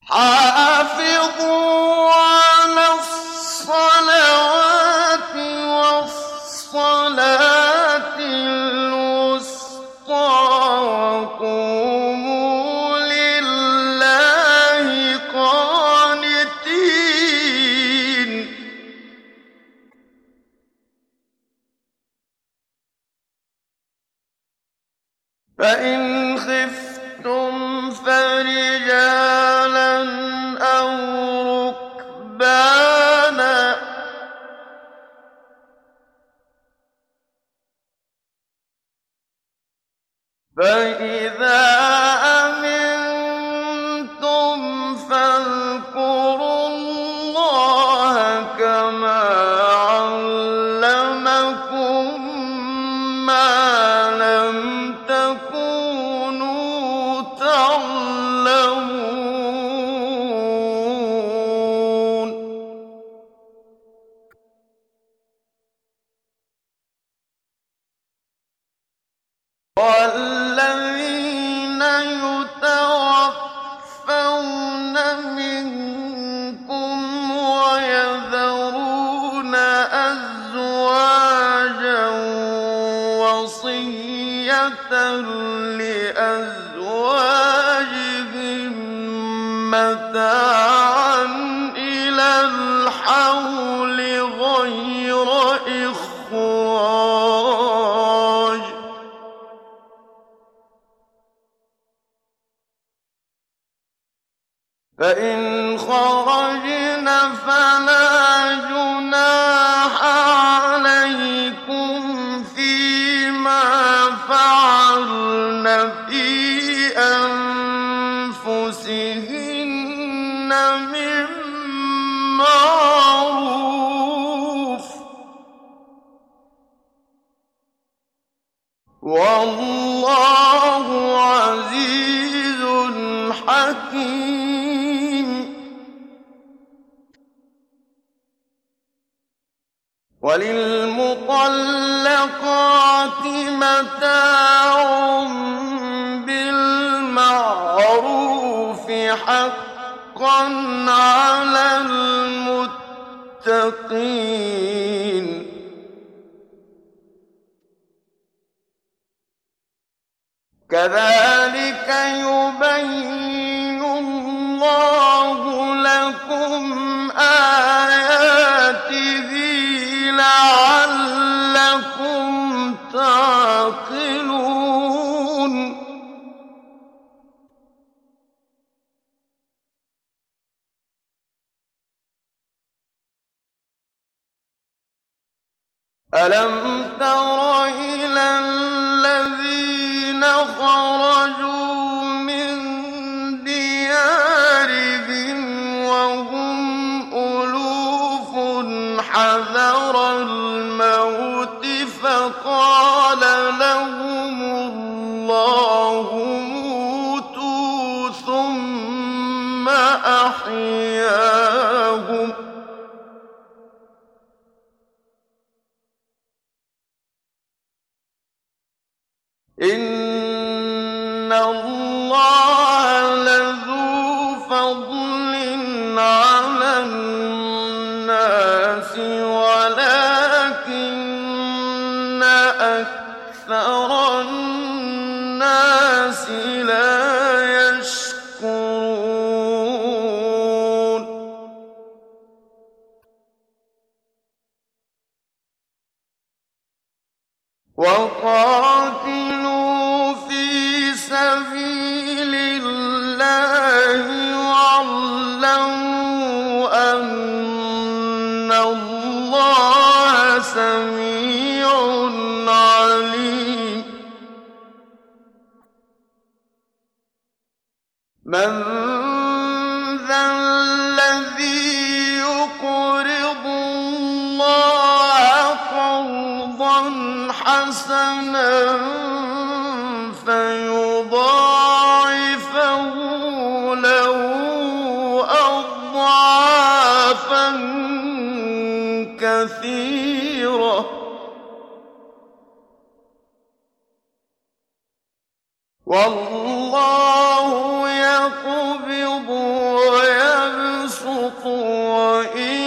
حافظوا على الصلوات والصلاة الوسطى وقوموا لله قانتين. فإن خفتم فرجالا أو ركبانا فإذا أمنتم فاذكروا الله كما علمكم ما لم تكونوا تعلمون. والذين يتوفون منكم ويذرون أزواجا وصية لأزواجهم متاعا إلى الحول غير إخراج. فإن خرجن فلا جناح عليكم فيما فعلن في أنفسهن من معروف والله عزيز حكيم. وللمطلقات متاع بالمعروف حقا على المتقين. كذلك يبين الله لكم آياته لعلكم تعقلون. ألم تر إلى الذين خرجوا من ديارهم وهم ألوف حذر الموت فقال لهم الله موتوا ثم أحياهم إن الله لذو فضل على الناس ولكن أكثر الناس لا يشكرون. وقاتلوا في سبيل الله واعلموا أن الله سميع عليم. من ذا الذي يقرض الله قرضا حسنا فيضاعفه له أضعافا كثيرة والله يقبض إِن